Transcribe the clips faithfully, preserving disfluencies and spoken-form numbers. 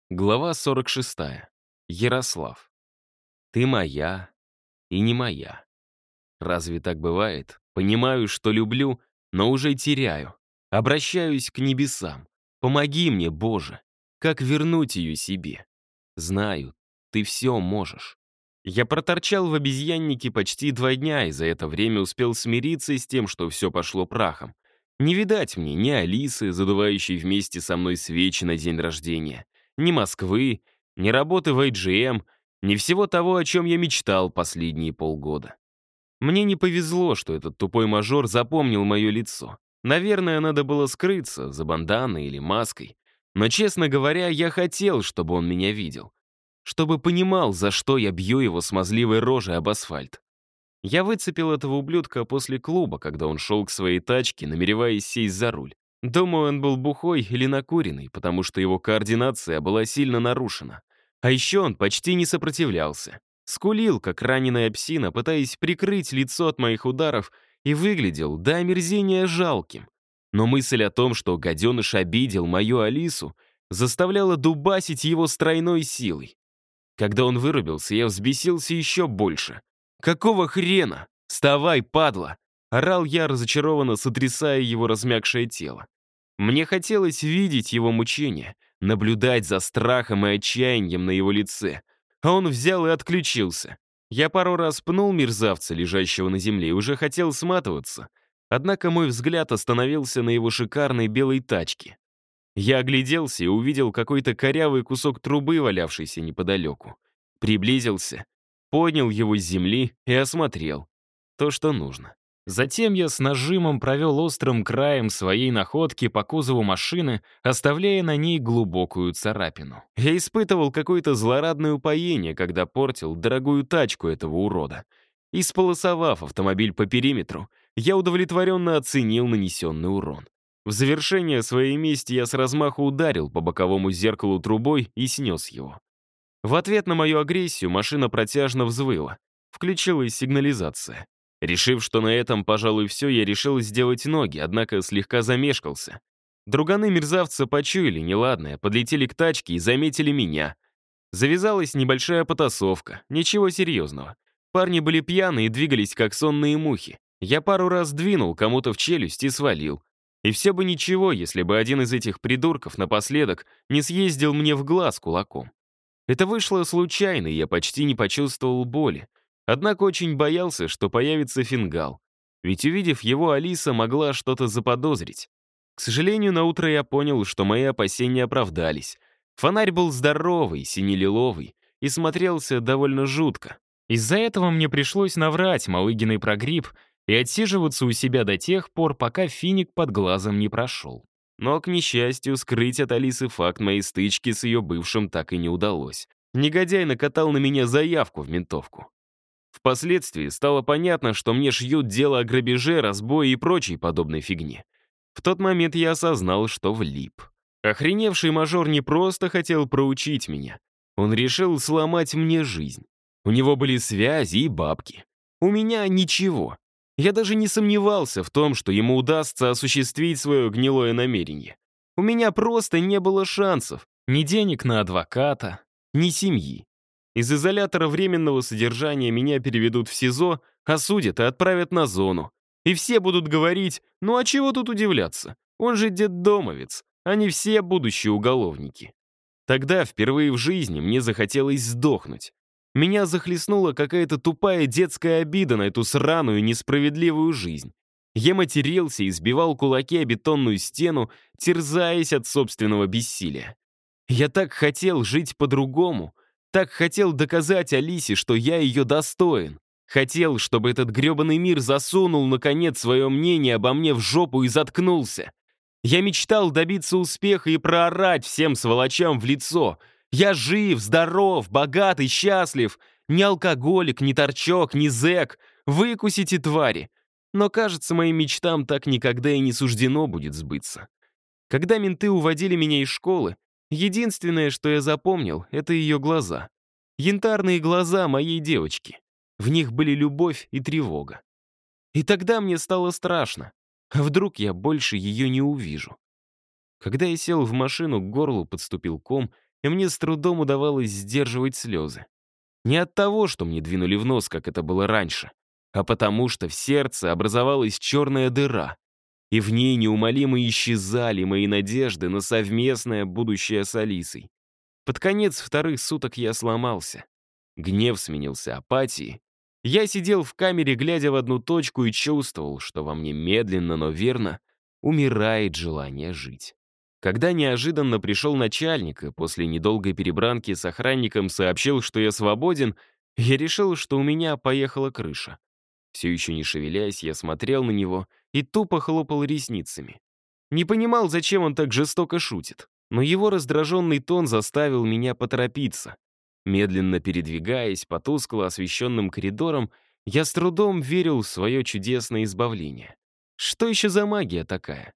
Глава сорок шестая. Ярослав. Ты моя и не моя. Разве так бывает? Понимаю, что люблю, но уже теряю. Обращаюсь к небесам. Помоги мне, Боже. Как вернуть ее себе? Знаю, ты все можешь. Я проторчал в обезьяннике почти два дня и за это время успел смириться с тем, что все пошло прахом. Не видать мне ни Алисы, задувающей вместе со мной свечи на день рождения, ни Москвы, ни работы в эй джи эм, ни всего того, о чем я мечтал последние полгода. Мне не повезло, что этот тупой мажор запомнил мое лицо. Наверное, надо было скрыться за банданой или маской. Но, честно говоря, я хотел, чтобы он меня видел. Чтобы понимал, за что я бью его смазливой рожей об асфальт. Я выцепил этого ублюдка после клуба, когда он шел к своей тачке, намереваясь сесть за руль. Думаю, он был бухой или накуренный, потому что его координация была сильно нарушена. А еще он почти не сопротивлялся. Скулил, как раненая псина, пытаясь прикрыть лицо от моих ударов, и выглядел до омерзения жалким. Но мысль о том, что гаденыш обидел мою Алису, заставляла дубасить его с тройной силой. Когда он вырубился, я взбесился еще больше. «Какого хрена? Вставай, падла!» Орал я, разочарованно сотрясая его размягшее тело. Мне хотелось видеть его мучения, наблюдать за страхом и отчаянием на его лице. А он взял и отключился. Я пару раз пнул мерзавца, лежащего на земле, и уже хотел сматываться. Однако мой взгляд остановился на его шикарной белой тачке. Я огляделся и увидел какой-то корявый кусок трубы, валявшийся неподалеку. Приблизился, поднял его с земли и осмотрел. То, что нужно. Затем я с нажимом провел острым краем своей находки по кузову машины, оставляя на ней глубокую царапину. Я испытывал какое-то злорадное упоение, когда портил дорогую тачку этого урода. Исполосовав автомобиль по периметру, я удовлетворенно оценил нанесенный урон. В завершение своей мести я с размаху ударил по боковому зеркалу трубой и снес его. В ответ на мою агрессию машина протяжно взвыла. Включилась сигнализация. Решив, что на этом, пожалуй, все, я решил сделать ноги, однако слегка замешкался. Друганы мерзавца почуяли неладное, подлетели к тачке и заметили меня. Завязалась небольшая потасовка, ничего серьезного. Парни были пьяны и двигались, как сонные мухи. Я пару раз двинул кому-то в челюсть и свалил. И все бы ничего, если бы один из этих придурков напоследок не съездил мне в глаз кулаком. Это вышло случайно, и я почти не почувствовал боли. Однако очень боялся, что появится фингал. Ведь увидев его, Алиса могла что-то заподозрить. К сожалению, наутро я понял, что мои опасения оправдались. Фонарь был здоровый, сине-лиловый, и смотрелся довольно жутко. Из-за этого мне пришлось наврать Малыгиной про грипп и отсиживаться у себя до тех пор, пока финик под глазом не прошел. Но, к несчастью, скрыть от Алисы факт моей стычки с ее бывшим так и не удалось. Негодяй накатал на меня заявку в ментовку. Впоследствии стало понятно, что мне шьют дело о грабеже, разбое и прочей подобной фигне. В тот момент я осознал, что влип. Охреневший мажор не просто хотел проучить меня. Он решил сломать мне жизнь. У него были связи и бабки. У меня ничего. Я даже не сомневался в том, что ему удастся осуществить свое гнилое намерение. У меня просто не было шансов. Ни денег на адвоката, ни семьи. Из изолятора временного содержания меня переведут в СИЗО, осудят и отправят на зону. И все будут говорить: ну а чего тут удивляться? Он же детдомовец, они все будущие уголовники. Тогда впервые в жизни мне захотелось сдохнуть. Меня захлестнула какая-то тупая детская обида на эту сраную несправедливую жизнь. Я матерился и сбивал кулаки о бетонную стену, терзаясь от собственного бессилия. Я так хотел жить по-другому, так хотел доказать Алисе, что я ее достоин. Хотел, чтобы этот гребаный мир засунул, наконец, свое мнение обо мне в жопу и заткнулся. Я мечтал добиться успеха и проорать всем сволочам в лицо. Я жив, здоров, богат и счастлив. Ни алкоголик, ни торчок, ни зэк. Выкусите, твари. Но, кажется, моим мечтам так никогда и не суждено будет сбыться. Когда менты уводили меня из школы, единственное, что я запомнил, это ее глаза. Янтарные глаза моей девочки. В них были любовь и тревога. И тогда мне стало страшно. А вдруг я больше ее не увижу? Когда я сел в машину, к горлу подступил ком, и мне с трудом удавалось сдерживать слезы. Не от того, что мне двинули в нос, как это было раньше, а потому что в сердце образовалась черная дыра, и в ней неумолимо исчезали мои надежды на совместное будущее с Алисой. Под конец вторых суток я сломался. Гнев сменился апатией. Я сидел в камере, глядя в одну точку, и чувствовал, что во мне медленно, но верно умирает желание жить. Когда неожиданно пришел начальник и после недолгой перебранки с охранником сообщил, что я свободен, я решил, что у меня поехала крыша. Все еще не шевелясь, я смотрел на него и тупо хлопал ресницами. Не понимал, зачем он так жестоко шутит, но его раздраженный тон заставил меня поторопиться. Медленно передвигаясь по тускло освещенным коридорам, я с трудом верил в свое чудесное избавление. Что еще за магия такая?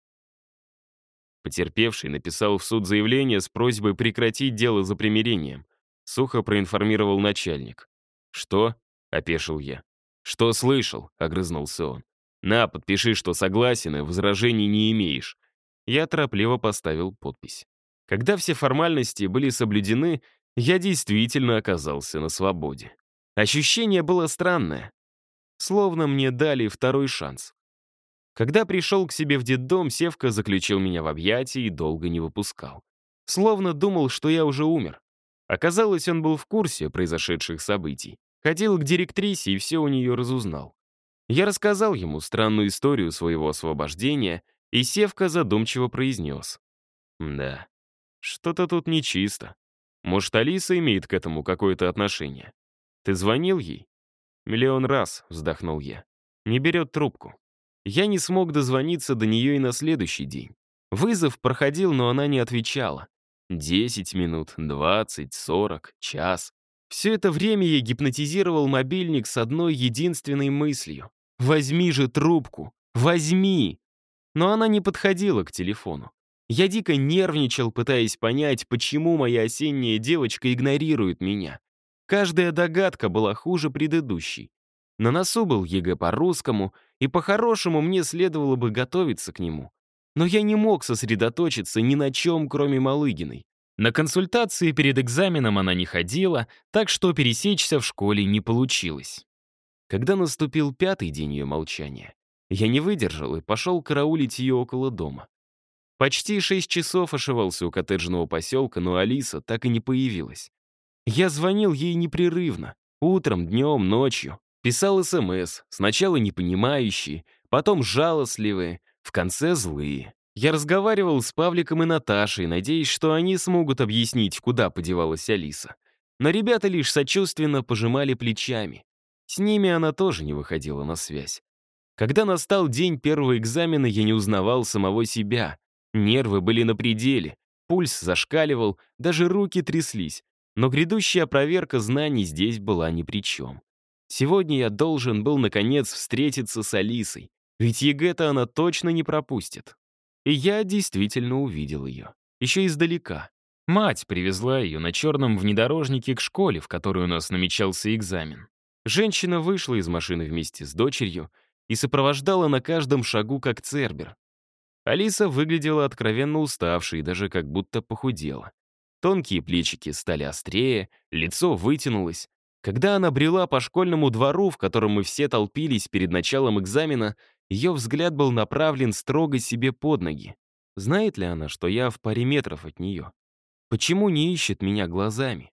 Потерпевший написал в суд заявление с просьбой прекратить дело за примирением. Сухо проинформировал начальник. «Что?» — опешил я. «Что слышал?» — огрызнулся он. «На, подпиши, что согласен и возражений не имеешь». Я торопливо поставил подпись. Когда все формальности были соблюдены, я действительно оказался на свободе. Ощущение было странное. Словно мне дали второй шанс. Когда пришел к себе в детдом, Севка заключил меня в объятия и долго не выпускал. Словно думал, что я уже умер. Оказалось, он был в курсе произошедших событий. Ходил к директрисе и все у нее разузнал. Я рассказал ему странную историю своего освобождения, и Севка задумчиво произнес. «Да, что-то тут нечисто. Может, Алиса имеет к этому какое-то отношение? Ты звонил ей?» «Миллион раз», — вздохнул я. «Не берет трубку». Я не смог дозвониться до нее и на следующий день. Вызов проходил, но она не отвечала. Десять минут, двадцать, сорок, час. Все это время я гипнотизировал мобильник с одной единственной мыслью. «Возьми же трубку! Возьми!» Но она не подходила к телефону. Я дико нервничал, пытаясь понять, почему моя осенняя девочка игнорирует меня. Каждая догадка была хуже предыдущей. На носу был ЕГЭ по русскому, и по-хорошему мне следовало бы готовиться к нему. Но я не мог сосредоточиться ни на чем, кроме Малыгиной. На консультации перед экзаменом она не ходила, так что пересечься в школе не получилось. Когда наступил пятый день ее молчания, я не выдержал и пошел караулить ее около дома. Почти шесть часов ошивался у коттеджного поселка, но Алиса так и не появилась. Я звонил ей непрерывно, утром, днем, ночью. Писал СМС, сначала непонимающие, потом жалостливые, в конце злые. Я разговаривал с Павликом и Наташей, надеясь, что они смогут объяснить, куда подевалась Алиса. Но ребята лишь сочувственно пожимали плечами. С ними она тоже не выходила на связь. Когда настал день первого экзамена, я не узнавал самого себя. Нервы были на пределе, пульс зашкаливал, даже руки тряслись. Но грядущая проверка знаний здесь была ни при чем. Сегодня я должен был, наконец, встретиться с Алисой, ведь ЕГЭ-то она точно не пропустит. И я действительно увидел ее. Еще издалека. Мать привезла ее на черном внедорожнике к школе, в которой у нас намечался экзамен. Женщина вышла из машины вместе с дочерью и сопровождала на каждом шагу, как цербер. Алиса выглядела откровенно уставшей и даже как будто похудела. Тонкие плечики стали острее, лицо вытянулось. Когда она брела по школьному двору, в котором мы все толпились перед началом экзамена, ее взгляд был направлен строго себе под ноги. Знает ли она, что я в паре метров от нее? Почему не ищет меня глазами?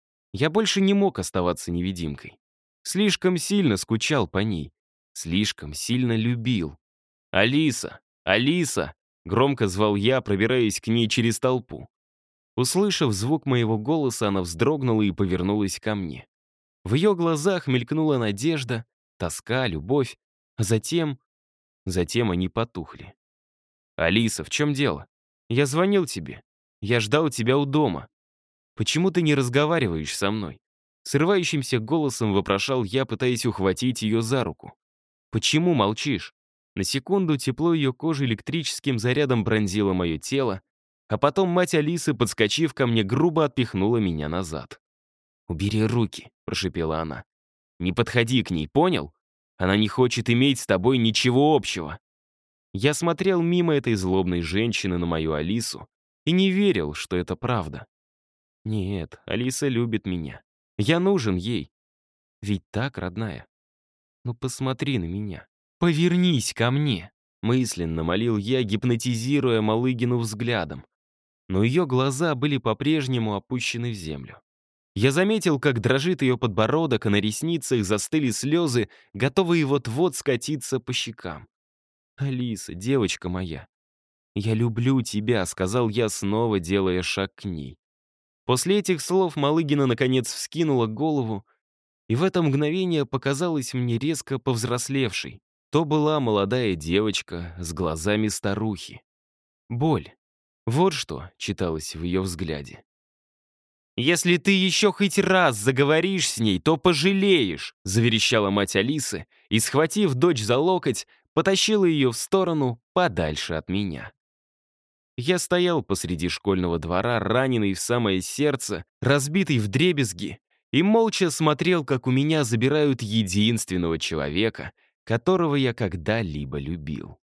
Я больше не мог оставаться невидимкой. Слишком сильно скучал по ней. Слишком сильно любил. «Алиса! Алиса!» — громко звал я, пробираясь к ней через толпу. Услышав звук моего голоса, она вздрогнула и повернулась ко мне. В ее глазах мелькнула надежда, тоска, любовь, а затем... Затем они потухли. «Алиса, в чем дело? Я звонил тебе. Я ждал тебя у дома. Почему ты не разговариваешь со мной?» Срывающимся голосом вопрошал я, пытаясь ухватить ее за руку. «Почему молчишь?» На секунду тепло ее кожи электрическим зарядом пронзило мое тело, а потом мать Алисы, подскочив ко мне, грубо отпихнула меня назад. «Убери руки», — прошипела она. «Не подходи к ней, понял? Она не хочет иметь с тобой ничего общего». Я смотрел мимо этой злобной женщины на мою Алису и не верил, что это правда. Нет, Алиса любит меня. Я нужен ей. Ведь так, родная? Ну посмотри на меня. Повернись ко мне. Мысленно молил я, гипнотизируя Малыгину взглядом. Но ее глаза были по-прежнему опущены в землю. Я заметил, как дрожит ее подбородок, а на ресницах застыли слезы, готовые вот-вот скатиться по щекам. «Алиса, девочка моя, я люблю тебя», — сказал я, снова делая шаг к ней. После этих слов Малыгина наконец вскинула голову, и в это мгновение показалась мне резко повзрослевшей. То была молодая девочка с глазами старухи. Боль. Вот что читалось в ее взгляде. «Если ты еще хоть раз заговоришь с ней, то пожалеешь», — заверещала мать Алисы и, схватив дочь за локоть, потащила ее в сторону подальше от меня. Я стоял посреди школьного двора, раненый в самое сердце, разбитый вдребезги, и молча смотрел, как у меня забирают единственного человека, которого я когда-либо любил.